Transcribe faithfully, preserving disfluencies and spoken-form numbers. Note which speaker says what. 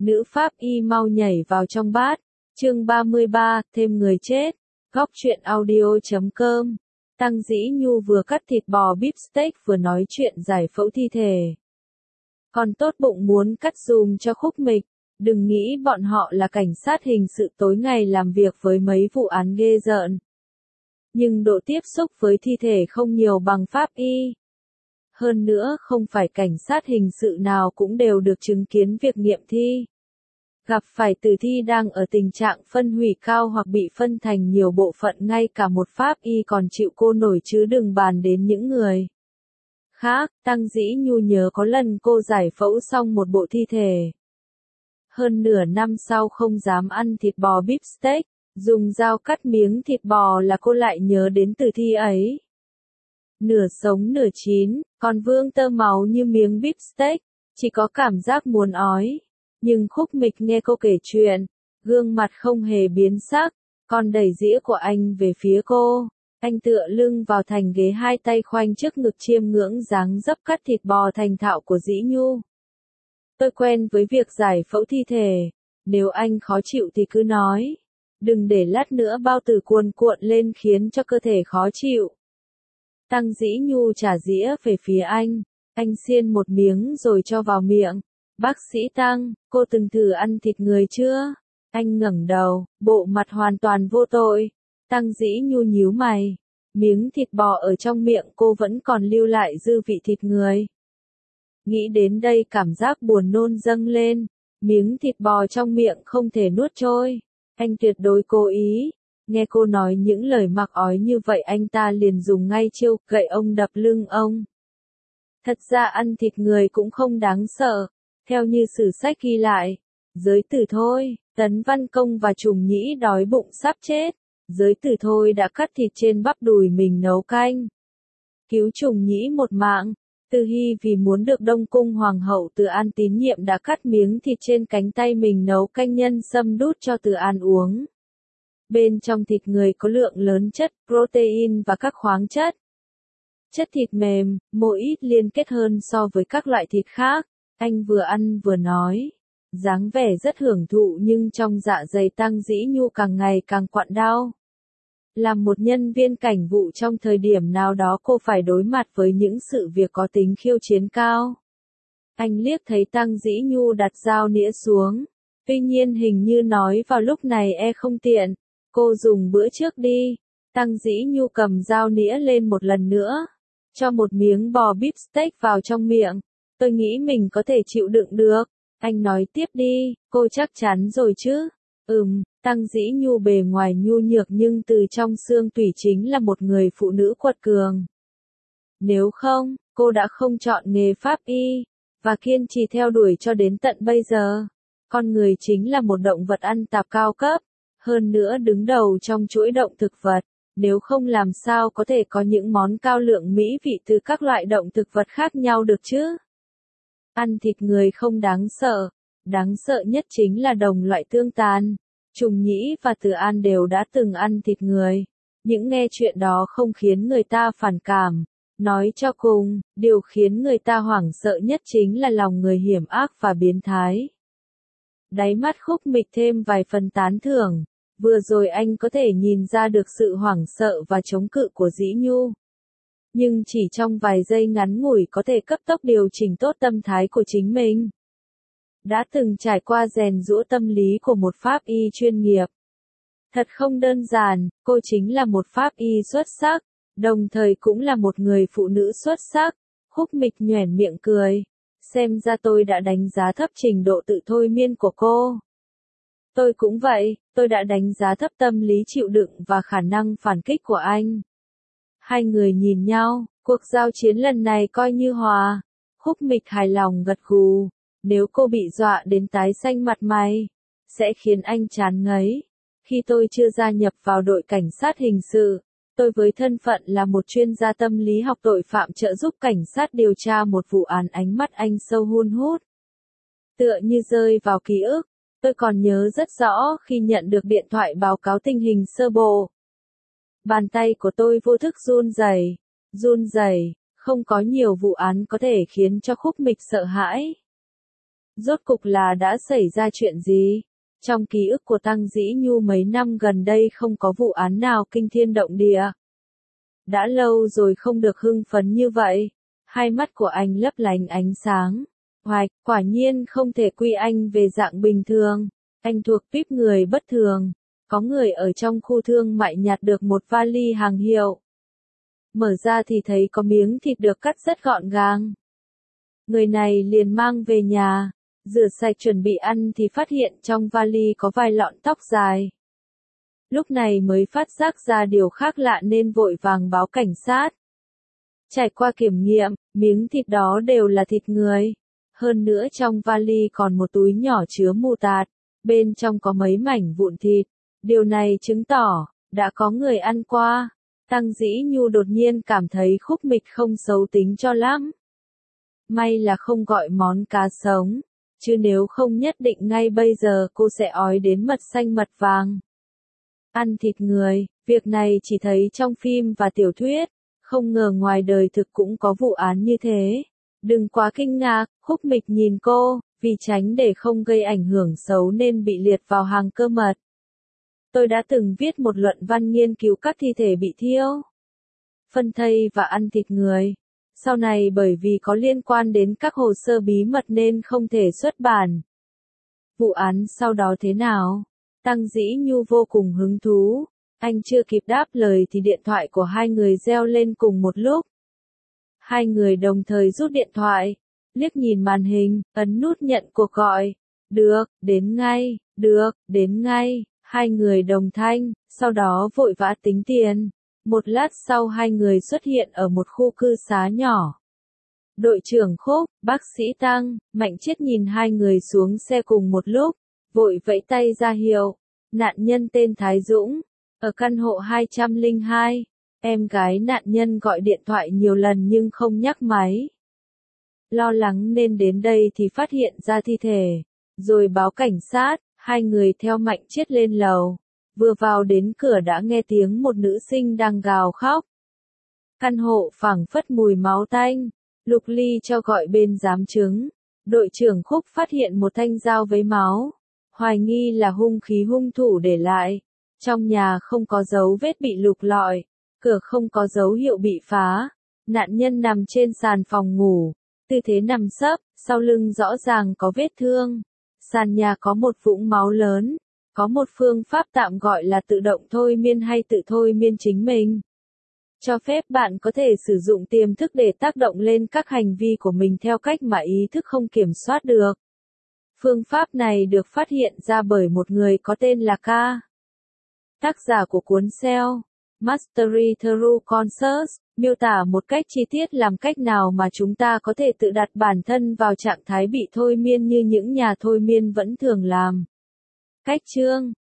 Speaker 1: Nữ pháp y mau nhảy vào trong bát. Chương ba mươi ba, thêm người chết. Góc truyện audio chấm com. Tăng Dĩ Nhu vừa cắt thịt bò beef steak vừa nói chuyện giải phẫu thi thể. Còn tốt bụng muốn cắt dùm cho Khúc Mịch. Đừng nghĩ bọn họ là cảnh sát hình sự tối ngày làm việc với mấy vụ án ghê rợn. Nhưng độ tiếp xúc với thi thể không nhiều bằng pháp y. Hơn nữa không phải cảnh sát hình sự nào cũng đều được chứng kiến việc nghiệm thi. Gặp phải tử thi đang ở tình trạng phân hủy cao hoặc bị phân thành nhiều bộ phận, ngay cả một pháp y còn chịu cô nổi chứ đừng bàn đến những người khác. Tăng Dĩ Nhu nhớ có lần cô giải phẫu xong một bộ thi thể. Hơn nửa năm sau không dám ăn thịt bò beef steak, dùng dao cắt miếng thịt bò là cô lại nhớ đến tử thi ấy. Nửa sống nửa chín, còn vương tơ máu như miếng beef steak, chỉ có cảm giác muốn ói. Nhưng Khúc Mịch nghe cô kể chuyện, gương mặt không hề biến sắc, còn đẩy dĩa của anh về phía cô. Anh tựa lưng vào thành ghế, hai tay khoanh trước ngực chiêm ngưỡng dáng dấp cắt thịt bò thành thạo của Dĩ Nhu. Tôi quen với việc giải phẫu thi thể, nếu anh khó chịu thì cứ nói. Đừng để lát nữa bao tử cuồn cuộn lên khiến cho cơ thể khó chịu. Tăng Dĩ Nhu trả dĩa về phía anh, anh xiên một miếng rồi cho vào miệng. Bác sĩ Tăng, cô từng thử ăn thịt người chưa? Anh ngẩng đầu, bộ mặt hoàn toàn vô tội. Tăng Dĩ Nhu nhíu mày. Miếng thịt bò ở trong miệng cô vẫn còn lưu lại dư vị thịt người. Nghĩ đến đây cảm giác buồn nôn dâng lên. Miếng thịt bò trong miệng không thể nuốt trôi. Anh tuyệt đối cố ý. Nghe cô nói những lời mặc ói như vậy, anh ta liền dùng ngay chiêu gậy ông đập lưng ông. Thật ra ăn thịt người cũng không đáng sợ. Theo như sử sách ghi lại, Giới Tử Thôi, Tấn Văn Công và Trùng Nhĩ đói bụng sắp chết. Giới Tử Thôi đã cắt thịt trên bắp đùi mình nấu canh, cứu Trùng Nhĩ một mạng. Từ Hy vì muốn được Đông Cung Hoàng hậu Từ An tín nhiệm đã cắt miếng thịt trên cánh tay mình nấu canh nhân sâm đút cho Từ An uống. Bên trong thịt người có lượng lớn chất protein và các khoáng chất. Chất thịt mềm, mô ít liên kết hơn so với các loại thịt khác. Anh vừa ăn vừa nói, dáng vẻ rất hưởng thụ, nhưng trong dạ dày Tăng Dĩ Nhu càng ngày càng quặn đau. Làm một nhân viên cảnh vụ trong thời điểm nào đó cô phải đối mặt với những sự việc có tính khiêu chiến cao. Anh liếc thấy Tăng Dĩ Nhu đặt dao nĩa xuống, tuy nhiên hình như nói vào lúc này e không tiện, cô dùng bữa trước đi. Tăng Dĩ Nhu cầm dao nĩa lên một lần nữa, cho một miếng bò beef steak vào trong miệng. Tôi nghĩ mình có thể chịu đựng được. Anh nói tiếp đi, cô chắc chắn rồi chứ? Ừm, Tăng Dĩ Nhu bề ngoài nhu nhược nhưng từ trong xương tủy chính là một người phụ nữ quật cường. Nếu không, cô đã không chọn nghề pháp y, và kiên trì theo đuổi cho đến tận bây giờ. Con người chính là một động vật ăn tạp cao cấp, hơn nữa đứng đầu trong chuỗi động thực vật. Nếu không làm sao có thể có những món cao lượng mỹ vị từ các loại động thực vật khác nhau được chứ? Ăn thịt người không đáng sợ, đáng sợ nhất chính là đồng loại tương tàn. Trùng Nhĩ và Từ An đều đã từng ăn thịt người. Những nghe chuyện đó không khiến người ta phản cảm. Nói cho cùng, điều khiến người ta hoảng sợ nhất chính là lòng người hiểm ác và biến thái. Đáy mắt Khúc Mịch thêm vài phần tán thưởng. Vừa rồi anh có thể nhìn ra được sự hoảng sợ và chống cự của Dĩ Nhu. Nhưng chỉ trong vài giây ngắn ngủi có thể cấp tốc điều chỉnh tốt tâm thái của chính mình. Đã từng trải qua rèn giũa tâm lý của một pháp y chuyên nghiệp. Thật không đơn giản, cô chính là một pháp y xuất sắc, đồng thời cũng là một người phụ nữ xuất sắc. Khúc Mịch nhoẻn miệng cười. Xem ra tôi đã đánh giá thấp trình độ tự thôi miên của cô. Tôi cũng vậy, tôi đã đánh giá thấp tâm lý chịu đựng và khả năng phản kích của anh. Hai người nhìn nhau, cuộc giao chiến lần này coi như hòa. Khúc Mịch hài lòng gật gù. Nếu cô bị dọa đến tái xanh mặt mày, sẽ khiến anh chán ngấy. Khi tôi chưa gia nhập vào đội cảnh sát hình sự, tôi với thân phận là một chuyên gia tâm lý học tội phạm trợ giúp cảnh sát điều tra một vụ án. Ánh mắt anh sâu hun hút, tựa như rơi vào ký ức. Tôi còn nhớ rất rõ khi nhận được điện thoại báo cáo tình hình sơ bộ. Bàn tay của tôi vô thức run rẩy, run rẩy. Không có nhiều vụ án có thể khiến cho Khúc Mịch sợ hãi. Rốt cục là đã xảy ra chuyện gì? Trong ký ức của Tăng Dĩ Nhu mấy năm gần đây không có vụ án nào kinh thiên động địa. Đã lâu rồi không được hưng phấn như vậy. Hai mắt của anh lấp lánh ánh sáng. Hoạch, quả nhiên không thể quy anh về dạng bình thường. Anh thuộc tuýp người bất thường. Có người ở trong khu thương mại nhặt được một vali hàng hiệu. Mở ra thì thấy có miếng thịt được cắt rất gọn gàng. Người này liền mang về nhà. Rửa sạch chuẩn bị ăn thì phát hiện trong vali có vài lọn tóc dài. Lúc này mới phát giác ra điều khác lạ nên vội vàng báo cảnh sát. Trải qua kiểm nghiệm, miếng thịt đó đều là thịt người. Hơn nữa trong vali còn một túi nhỏ chứa mù tạt, bên trong có mấy mảnh vụn thịt. Điều này chứng tỏ, đã có người ăn qua. Tăng Dĩ Nhu đột nhiên cảm thấy Khúc Mịch không xấu tính cho lắm. May là không gọi món cá sống, chứ nếu không nhất định ngay bây giờ cô sẽ ói đến mật xanh mật vàng. Ăn thịt người, việc này chỉ thấy trong phim và tiểu thuyết, không ngờ ngoài đời thực cũng có vụ án như thế. Đừng quá kinh ngạc, Khúc Mịch nhìn cô, vì tránh để không gây ảnh hưởng xấu nên bị liệt vào hàng cơ mật. Tôi đã từng viết một luận văn nghiên cứu các thi thể bị thiêu, phân thây và ăn thịt người. Sau này bởi vì có liên quan đến các hồ sơ bí mật nên không thể xuất bản. Vụ án sau đó thế nào? Tăng Dĩ Nhu vô cùng hứng thú. Anh chưa kịp đáp lời thì điện thoại của hai người reo lên cùng một lúc. Hai người đồng thời rút điện thoại, liếc nhìn màn hình, ấn nút nhận cuộc gọi. Được, đến ngay, được, đến ngay. Hai người đồng thanh, sau đó vội vã tính tiền. Một lát sau hai người xuất hiện ở một khu cư xá nhỏ. Đội trưởng Khúc, bác sĩ Tăng, Mạnh Chiết nhìn hai người xuống xe cùng một lúc, vội vẫy tay ra hiệu. Nạn nhân tên Thái Dũng, ở căn hộ hai trăm lẻ hai. Em gái nạn nhân gọi điện thoại nhiều lần nhưng không nhắc máy. Lo lắng nên đến đây thì phát hiện ra thi thể, rồi báo cảnh sát. Hai người theo Mạnh Chiết lên lầu. Vừa vào đến cửa đã nghe tiếng một nữ sinh đang gào khóc. Căn hộ phảng phất mùi máu tanh. Lục Ly cho gọi bên giám chứng. Đội trưởng Khúc phát hiện một thanh dao với máu. Hoài nghi là hung khí hung thủ để lại. Trong nhà không có dấu vết bị lục lọi. Cửa không có dấu hiệu bị phá. Nạn nhân nằm trên sàn phòng ngủ. Tư thế nằm sấp, sau lưng rõ ràng có vết thương. Sàn nhà có một vũng máu lớn. Có một phương pháp tạm gọi là tự động thôi miên hay tự thôi miên chính mình. Cho phép bạn có thể sử dụng tiềm thức để tác động lên các hành vi của mình theo cách mà ý thức không kiểm soát được. Phương pháp này được phát hiện ra bởi một người có tên là K. Tác giả của cuốn Self Mastery Through Conscious, miêu tả một cách chi tiết làm cách nào mà chúng ta có thể tự đặt bản thân vào trạng thái bị thôi miên như những nhà thôi miên vẫn thường làm. Cách chương